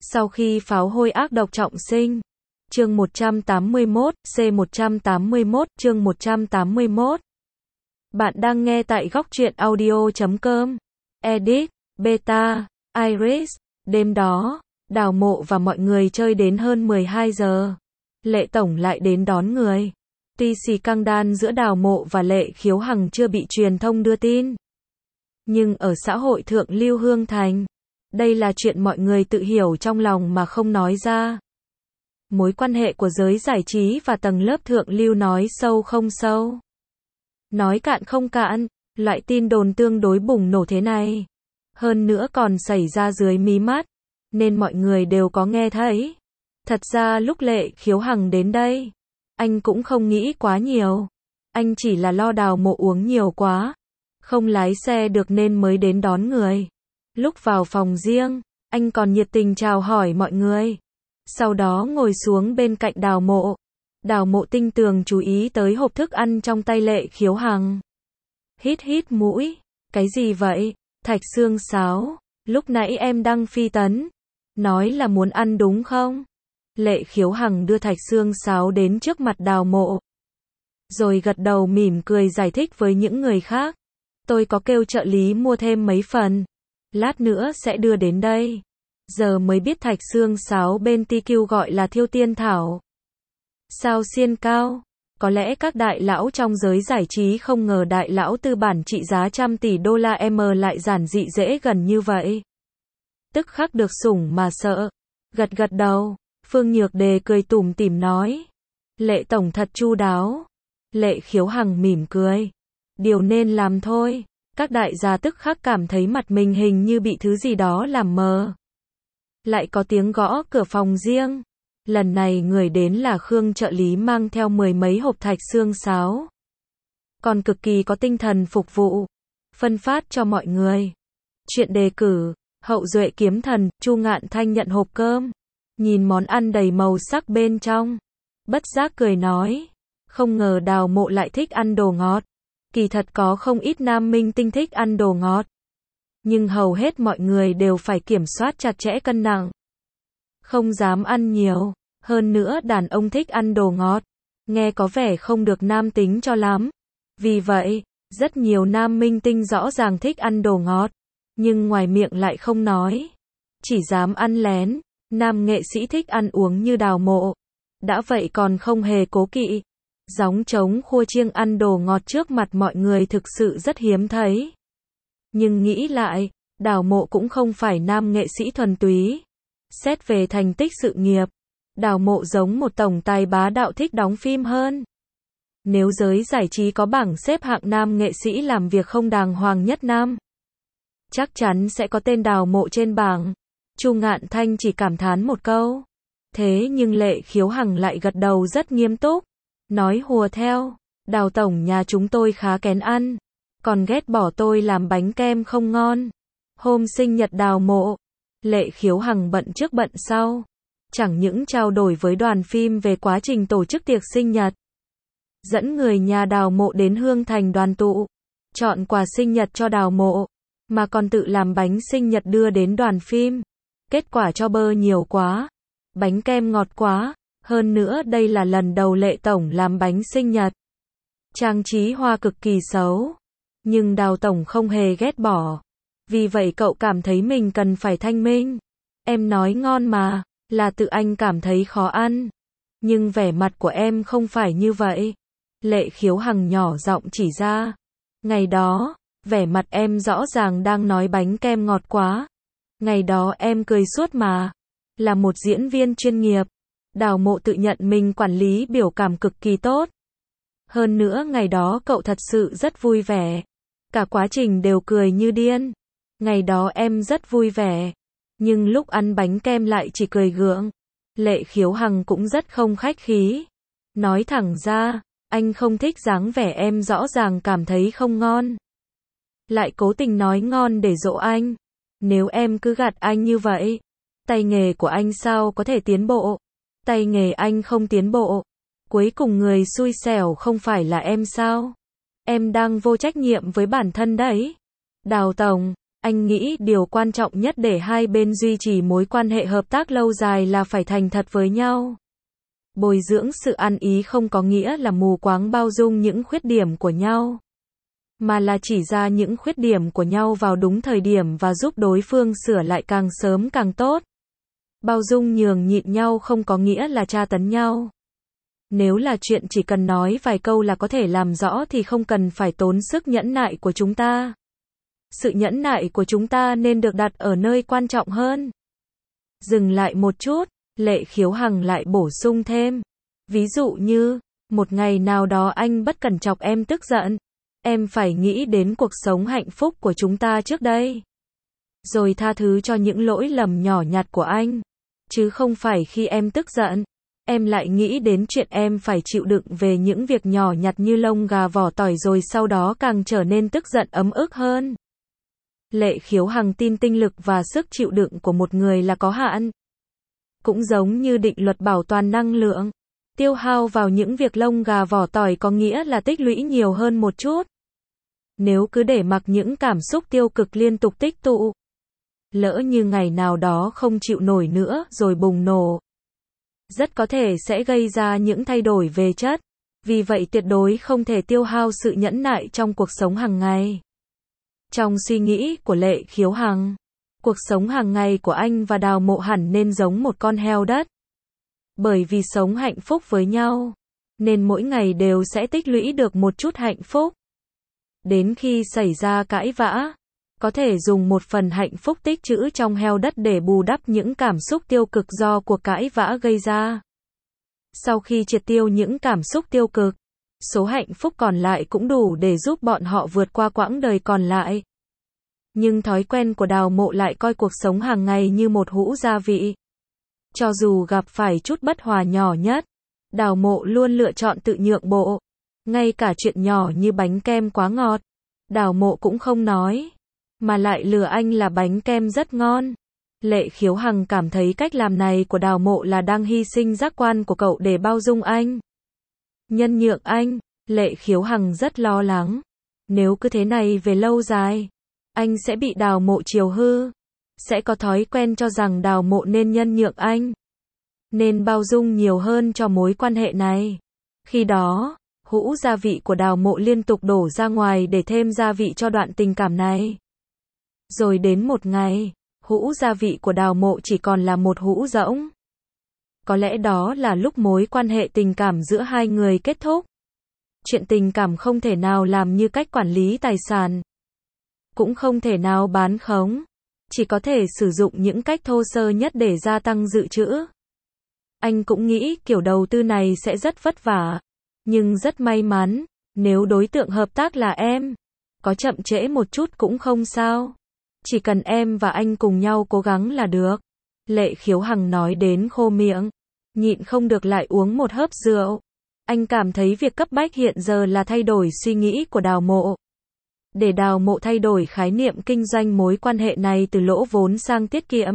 Sau khi pháo hôi ác độc trọng sinh. Chương 181, C181, chương 181. Bạn đang nghe tại góc truyện audio.com. Edit, Beta, Iris. Đêm đó, Đào Mộ và mọi người chơi đến hơn 12 giờ. Lệ Tổng lại đến đón người. Tuy xì căng đan giữa Đào Mộ và Lệ Khiếu Hằng chưa bị truyền thông đưa tin, nhưng ở xã hội thượng lưu Hương Thành, đây là chuyện mọi người tự hiểu trong lòng mà không nói ra. Mối quan hệ của giới giải trí và tầng lớp thượng lưu nói sâu không sâu, nói cạn không cạn, loại tin đồn tương đối bùng nổ thế này. Hơn nữa còn xảy ra dưới mí mắt, nên mọi người đều có nghe thấy. Thật ra lúc Lệ Khiếu Hằng đến đây, anh cũng không nghĩ quá nhiều. Anh chỉ là lo Đào Mộ uống nhiều quá, không lái xe được nên mới đến đón người. Lúc vào phòng riêng, anh còn nhiệt tình chào hỏi mọi người. Sau đó ngồi xuống bên cạnh Đào Mộ. Đào Mộ tinh tường chú ý tới hộp thức ăn trong tay Lệ Khiếu Hằng. Hít hít mũi. Cái gì vậy? Thạch xương sáo. Lúc nãy em đăng phi tấn, nói là muốn ăn đúng không? Lệ Khiếu Hằng đưa thạch xương sáo đến trước mặt Đào Mộ, rồi gật đầu mỉm cười giải thích với những người khác. Tôi có kêu trợ lý mua thêm mấy phần, lát nữa sẽ đưa đến đây. Giờ mới biết thạch xương sáo bên TQ gọi là Thiêu Tiên Thảo. Sao xiên cao? Có lẽ các đại lão trong giới giải trí không ngờ đại lão tư bản trị giá trăm tỷ đô la lại giản dị dễ gần như vậy. Tức khắc được sủng mà sợ. Gật gật đầu, Phương Nhược Đề cười tủm tỉm nói. Lệ Tổng thật chu đáo. Lệ Khiếu Hằng mỉm cười. Điều nên làm thôi. Các đại gia tức khắc cảm thấy mặt mình hình như bị thứ gì đó làm mờ. Lại có tiếng gõ cửa phòng riêng. Lần này người đến là Khương trợ lý mang theo mười mấy hộp thạch xương sáo. Còn cực kỳ có tinh thần phục vụ, phân phát cho mọi người. Chuyện đề cử, Hậu Duệ Kiếm Thần, Chu Ngạn Thanh nhận hộp cơm. Nhìn món ăn đầy màu sắc bên trong, bất giác cười nói. Không ngờ Đào Mộ lại thích ăn đồ ngọt. Kỳ thật có không ít nam minh tinh thích ăn đồ ngọt, nhưng hầu hết mọi người đều phải kiểm soát chặt chẽ cân nặng, không dám ăn nhiều. Hơn nữa đàn ông thích ăn đồ ngọt, nghe có vẻ không được nam tính cho lắm. Vì vậy, rất nhiều nam minh tinh rõ ràng thích ăn đồ ngọt, nhưng ngoài miệng lại không nói, chỉ dám ăn lén. Nam nghệ sĩ thích ăn uống như Đào Mộ, đã vậy còn không hề cố kỵ, gióng trống khua chiêng ăn đồ ngọt trước mặt mọi người thực sự rất hiếm thấy. Nhưng nghĩ lại, Đào Mộ cũng không phải nam nghệ sĩ thuần túy. Xét về thành tích sự nghiệp, Đào Mộ giống một tổng tài bá đạo thích đóng phim hơn. Nếu giới giải trí có bảng xếp hạng nam nghệ sĩ làm việc không đàng hoàng nhất năm, chắc chắn sẽ có tên Đào Mộ trên bảng. Chu Ngạn Thanh chỉ cảm thán một câu. Thế nhưng Lệ Khiếu Hằng lại gật đầu rất nghiêm túc, nói hùa theo. Đào tổng nhà chúng tôi khá kén ăn, còn ghét bỏ tôi làm bánh kem không ngon. Hôm sinh nhật Đào Mộ, Lệ Khiếu Hằng bận trước bận sau, chẳng những trao đổi với đoàn phim về quá trình tổ chức tiệc sinh nhật, dẫn người nhà Đào Mộ đến Hương Thành đoàn tụ, chọn quà sinh nhật cho Đào Mộ, mà còn tự làm bánh sinh nhật đưa đến đoàn phim. Kết quả cho bơ nhiều quá, bánh kem ngọt quá. Hơn nữa đây là lần đầu Lệ Tổng làm bánh sinh nhật, trang trí hoa cực kỳ xấu, nhưng Đào Tổng không hề ghét bỏ. Vì vậy cậu cảm thấy mình cần phải thanh minh. Em nói ngon mà, là tự anh cảm thấy khó ăn. Nhưng vẻ mặt của em không phải như vậy. Lệ Khiếu Hằng nhỏ giọng chỉ ra. Ngày đó, vẻ mặt em rõ ràng đang nói bánh kem ngọt quá. Ngày đó em cười suốt mà. Là một diễn viên chuyên nghiệp, Đào Mộ tự nhận mình quản lý biểu cảm cực kỳ tốt. Hơn nữa ngày đó cậu thật sự rất vui vẻ. Cả quá trình đều cười như điên. Ngày đó em rất vui vẻ, nhưng lúc ăn bánh kem lại chỉ cười gượng. Lệ Khiếu Hằng cũng rất không khách khí, nói thẳng ra, anh không thích dáng vẻ em rõ ràng cảm thấy không ngon, lại cố tình nói ngon để dỗ anh. Nếu em cứ gạt anh như vậy, tay nghề của anh sao có thể tiến bộ? Tay nghề anh không tiến bộ, cuối cùng người xui xẻo không phải là em sao? Em đang vô trách nhiệm với bản thân đấy. Đào Tổng, Anh nghĩ điều quan trọng nhất để hai bên duy trì mối quan hệ hợp tác lâu dài là phải thành thật với nhau. Bồi dưỡng sự ăn ý không có nghĩa là mù quáng bao dung những khuyết điểm của nhau, mà là chỉ ra những khuyết điểm của nhau vào đúng thời điểm và giúp đối phương sửa lại càng sớm càng tốt. Bao dung nhường nhịn nhau không có nghĩa là tra tấn nhau. Nếu là chuyện chỉ cần nói vài câu là có thể làm rõ thì không cần phải tốn sức nhẫn nại của chúng ta. Sự nhẫn nại của chúng ta nên được đặt ở nơi quan trọng hơn. Dừng lại một chút, Lệ Khiếu Hằng lại bổ sung thêm. Ví dụ như, một ngày nào đó anh bất cẩn chọc em tức giận. Em phải nghĩ đến cuộc sống hạnh phúc của chúng ta trước đây. Rồi tha thứ cho những lỗi lầm nhỏ nhặt của anh. Chứ không phải khi em tức giận, em lại nghĩ đến chuyện em phải chịu đựng về những việc nhỏ nhặt như lông gà vỏ tỏi rồi sau đó càng trở nên tức giận ấm ức hơn. Lệ Khiếu Hằng tin tinh lực và sức chịu đựng của một người là có hạn. Cũng giống như định luật bảo toàn năng lượng. Tiêu hao vào những việc lông gà vỏ tỏi có nghĩa là tích lũy nhiều hơn một chút. Nếu cứ để mặc những cảm xúc tiêu cực liên tục tích tụ, lỡ như ngày nào đó không chịu nổi nữa rồi bùng nổ, rất có thể sẽ gây ra những thay đổi về chất. Vì vậy tuyệt đối không thể tiêu hao sự nhẫn nại trong cuộc sống hàng ngày. Trong suy nghĩ của Lệ Khiếu Hằng, cuộc sống hàng ngày của anh và Đào Mộ hẳn nên giống một con heo đất. Bởi vì sống hạnh phúc với nhau, nên mỗi ngày đều sẽ tích lũy được một chút hạnh phúc. Đến khi xảy ra cãi vã, có thể dùng một phần hạnh phúc tích trữ trong heo đất để bù đắp những cảm xúc tiêu cực do cuộc cãi vã gây ra. Sau khi triệt tiêu những cảm xúc tiêu cực, số hạnh phúc còn lại cũng đủ để giúp bọn họ vượt qua quãng đời còn lại. Nhưng thói quen của Đào Mộ lại coi cuộc sống hàng ngày như một hũ gia vị. Cho dù gặp phải chút bất hòa nhỏ nhất, Đào Mộ luôn lựa chọn tự nhượng bộ. Ngay cả chuyện nhỏ như bánh kem quá ngọt, Đào Mộ cũng không nói, mà lại lừa anh là bánh kem rất ngon. Lệ Khiếu Hằng cảm thấy cách làm này của Đào Mộ là đang hy sinh giác quan của cậu để bao dung anh, nhân nhượng anh. Lệ Khiếu Hằng rất lo lắng. Nếu cứ thế này về lâu dài, anh sẽ bị Đào Mộ chiều hư. Sẽ có thói quen cho rằng Đào Mộ nên nhân nhượng anh, nên bao dung nhiều hơn cho mối quan hệ này. Khi đó, hũ gia vị của Đào Mộ liên tục đổ ra ngoài để thêm gia vị cho đoạn tình cảm này. Rồi đến một ngày, hũ gia vị của Đào Mộ chỉ còn là một hũ rỗng. Có lẽ đó là lúc mối quan hệ tình cảm giữa hai người kết thúc. Chuyện tình cảm không thể nào làm như cách quản lý tài sản. Cũng không thể nào bán khống. Chỉ có thể sử dụng những cách thô sơ nhất để gia tăng dự trữ. Anh cũng nghĩ kiểu đầu tư này sẽ rất vất vả. Nhưng rất may mắn, nếu đối tượng hợp tác là em, có chậm trễ một chút cũng không sao. Chỉ cần em và anh cùng nhau cố gắng là được. Lệ Khiếu Hằng nói đến khô miệng, nhịn không được lại uống một hớp rượu. Anh cảm thấy việc cấp bách hiện giờ là thay đổi suy nghĩ của Đào Mộ. Để Đào Mộ thay đổi khái niệm kinh doanh mối quan hệ này từ lỗ vốn sang tiết kiệm.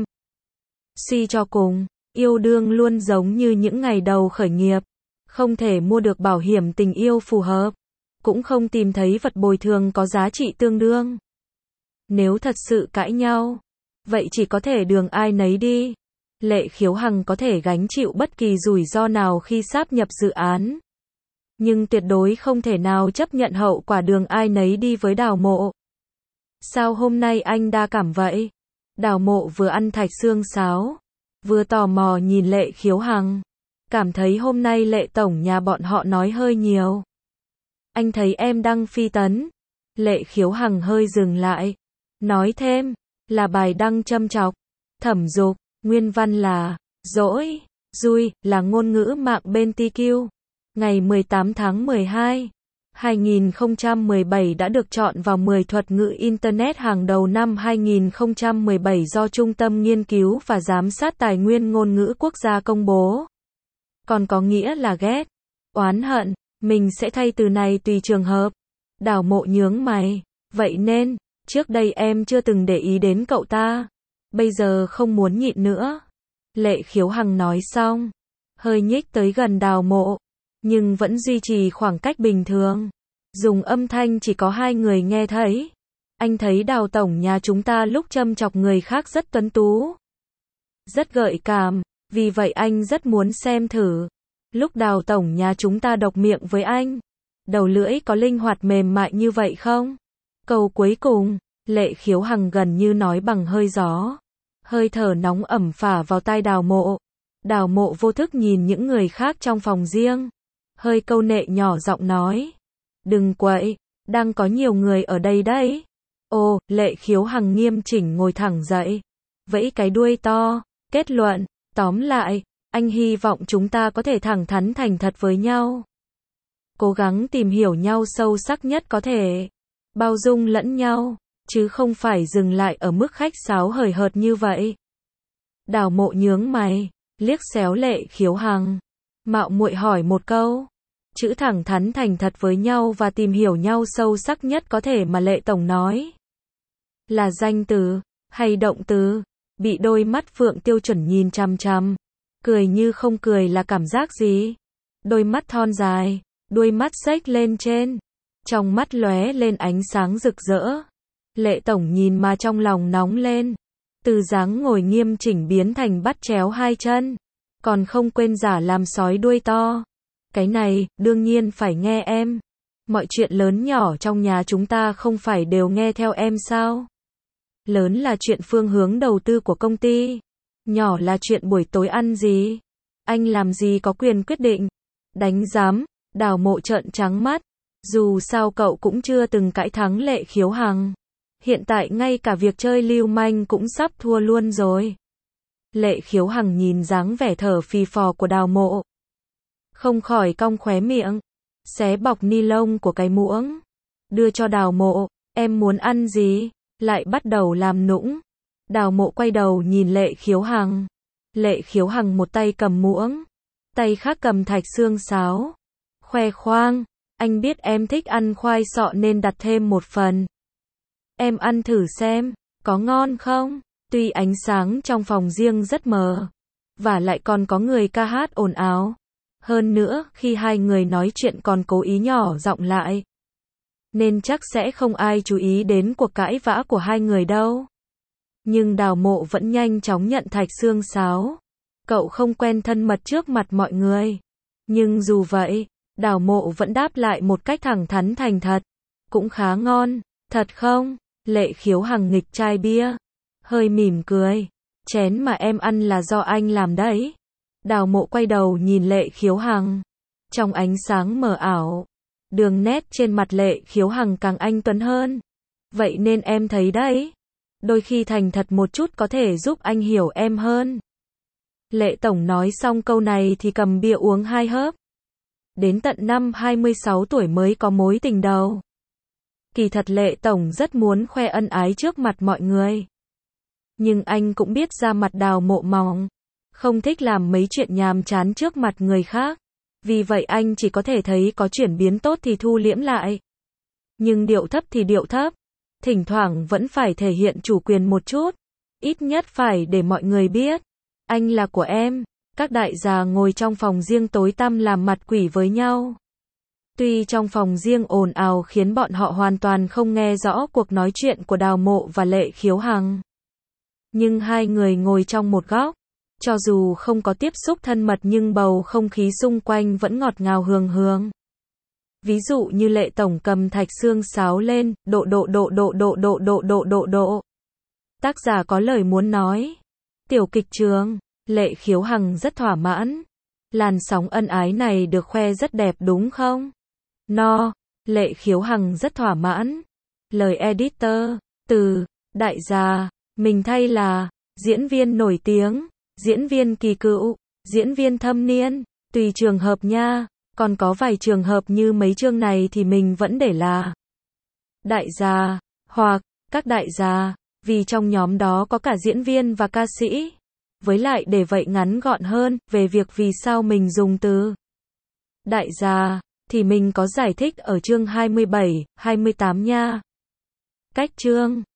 Suy cho cùng, yêu đương luôn giống như những ngày đầu khởi nghiệp. Không thể mua được bảo hiểm tình yêu phù hợp. Cũng không tìm thấy vật bồi thường có giá trị tương đương. Nếu thật sự cãi nhau, vậy chỉ có thể đường ai nấy đi. Lệ Khiếu Hằng có thể gánh chịu bất kỳ rủi ro nào khi sáp nhập dự án. Nhưng tuyệt đối không thể nào chấp nhận hậu quả đường ai nấy đi với Đào Mộ. Sao hôm nay anh đa cảm vậy? Đào Mộ vừa ăn thạch xương sáo, vừa tò mò nhìn Lệ Khiếu Hằng. Cảm thấy hôm nay Lệ tổng nhà bọn họ nói hơi nhiều. Anh thấy em đăng phi tấn. Lệ Khiếu Hằng hơi dừng lại. Nói thêm, là bài đăng châm chọc, thẩm dục, nguyên văn là, dỗi, dui, là ngôn ngữ mạng bên TQ. Ngày 18 tháng 12, 2017 đã được chọn vào 10 thuật ngữ Internet hàng đầu năm 2017 do Trung tâm Nghiên cứu và Giám sát Tài nguyên Ngôn ngữ Quốc gia công bố. Còn có nghĩa là ghét, oán hận, mình sẽ thay từ này tùy trường hợp. Đào Mộ nhướng mày, vậy nên, trước đây em chưa từng để ý đến cậu ta, bây giờ không muốn nhịn nữa. Lệ Khiếu Hằng nói xong, hơi nhích tới gần Đào Mộ, nhưng vẫn duy trì khoảng cách bình thường. Dùng âm thanh chỉ có hai người nghe thấy. Anh thấy Đào tổng nhà chúng ta lúc châm chọc người khác rất tuấn tú, rất gợi cảm, vì vậy anh rất muốn xem thử. Lúc Đào tổng nhà chúng ta độc miệng với anh, đầu lưỡi có linh hoạt mềm mại như vậy không? Câu cuối cùng, Lệ Khiếu Hằng gần như nói bằng hơi gió. Hơi thở nóng ẩm phả vào tai Đào Mộ. Đào Mộ vô thức nhìn những người khác trong phòng riêng. Hơi câu nệ nhỏ giọng nói. Đừng quậy, đang có nhiều người ở đây đấy. Ồ, Lệ Khiếu Hằng nghiêm chỉnh ngồi thẳng dậy. Vẫy cái đuôi to, kết luận, tóm lại, anh hy vọng chúng ta có thể thẳng thắn thành thật với nhau. Cố gắng tìm hiểu nhau sâu sắc nhất có thể. Bao dung lẫn nhau, chứ không phải dừng lại ở mức khách sáo hời hợt như vậy. Đào Mộ nhướng mày, liếc xéo Lệ Khiếu Hằng. Mạo muội hỏi một câu. Chữ thẳng thắn thành thật với nhau và tìm hiểu nhau sâu sắc nhất có thể mà Lệ tổng nói là danh từ hay động từ? Bị đôi mắt Phượng Tiêu Chuẩn nhìn chằm chằm, cười như không cười là cảm giác gì? Đôi mắt thon dài, đuôi mắt xếch lên trên, trong mắt lóe lên ánh sáng rực rỡ. Lệ tổng nhìn mà trong lòng nóng lên, từ dáng ngồi nghiêm chỉnh biến thành bắt chéo hai chân, còn không quên giả làm sói đuôi to. Cái này, đương nhiên phải nghe em. Mọi chuyện lớn nhỏ trong nhà chúng ta không phải đều nghe theo em sao? Lớn là chuyện phương hướng đầu tư của công ty, nhỏ là chuyện buổi tối ăn gì. Anh làm gì có quyền quyết định? Đánh giám, Đào Mộ trợn trắng mắt. Dù sao cậu cũng chưa từng cãi thắng Lệ Khiếu Hằng. Hiện tại ngay cả việc chơi lưu manh cũng sắp thua luôn rồi. Lệ Khiếu Hằng nhìn dáng vẻ thở phì phò của Đào Mộ, không khỏi cong khóe miệng, xé bọc ni lông của cái muỗng, đưa cho Đào Mộ. Em muốn ăn gì? Lại bắt đầu làm nũng. Đào Mộ quay đầu nhìn Lệ Khiếu Hằng. Lệ Khiếu Hằng một tay cầm muỗng, tay khác cầm thạch xương sáo. Khoe khoang, anh biết em thích ăn khoai sọ nên đặt thêm một phần. Em ăn thử xem, có ngon không? Tuy ánh sáng trong phòng riêng rất mờ, và lại còn có người ca hát ồn ào. Hơn nữa, khi hai người nói chuyện còn cố ý nhỏ giọng lại, nên chắc sẽ không ai chú ý đến cuộc cãi vã của hai người đâu. Nhưng Đào Mộ vẫn nhanh chóng nhận thạch xương sáo. Cậu không quen thân mật trước mặt mọi người. Nhưng dù vậy, Đào Mộ vẫn đáp lại một cách thẳng thắn thành thật. Cũng khá ngon, thật không? Lệ Khiếu Hằng nghịch chai bia, hơi mỉm cười. Chén mà em ăn là do anh làm đấy. Đào Mộ quay đầu nhìn Lệ Khiếu Hằng. Trong ánh sáng mờ ảo, đường nét trên mặt Lệ Khiếu Hằng càng anh tuấn hơn. Vậy nên em thấy đấy, đôi khi thành thật một chút có thể giúp anh hiểu em hơn. Lệ tổng nói xong câu này thì cầm bia uống hai hớp. Đến tận năm 26 tuổi mới có mối tình đầu. Kỳ thật Lệ tổng rất muốn khoe ân ái trước mặt mọi người. Nhưng anh cũng biết da mặt Đào Mộ mỏng, không thích làm mấy chuyện nhàm chán trước mặt người khác. Vì vậy anh chỉ có thể thấy có chuyển biến tốt thì thu liễm lại. Nhưng điệu thấp thì điệu thấp. Thỉnh thoảng vẫn phải thể hiện chủ quyền một chút. Ít nhất phải để mọi người biết. Anh là của em. Các đại gia ngồi trong phòng riêng tối tăm làm mặt quỷ với nhau. Tuy trong phòng riêng ồn ào khiến bọn họ hoàn toàn không nghe rõ cuộc nói chuyện của Đào Mộ và Lệ Khiếu Hằng. Nhưng hai người ngồi trong một góc. Cho dù không có tiếp xúc thân mật nhưng bầu không khí xung quanh vẫn ngọt ngào hương hương. Ví dụ như Lệ tổng cầm thạch xương sáo lên, độ. Tác giả có lời muốn nói. Tiểu kịch trường, Lệ Khiếu Hằng rất thỏa mãn. Làn sóng ân ái này được khoe rất đẹp đúng không? No, Lệ Khiếu Hằng rất thỏa mãn. Lời editor, từ, đại gia, mình thay là, diễn viên nổi tiếng, diễn viên kỳ cựu, diễn viên thâm niên, tùy trường hợp nha, còn có vài trường hợp như mấy chương này thì mình vẫn để là đại gia, hoặc các đại gia, vì trong nhóm đó có cả diễn viên và ca sĩ. Với lại để vậy ngắn gọn hơn, về việc vì sao mình dùng từ đại gia, thì mình có giải thích ở chương 27, 28 nha. Cách chương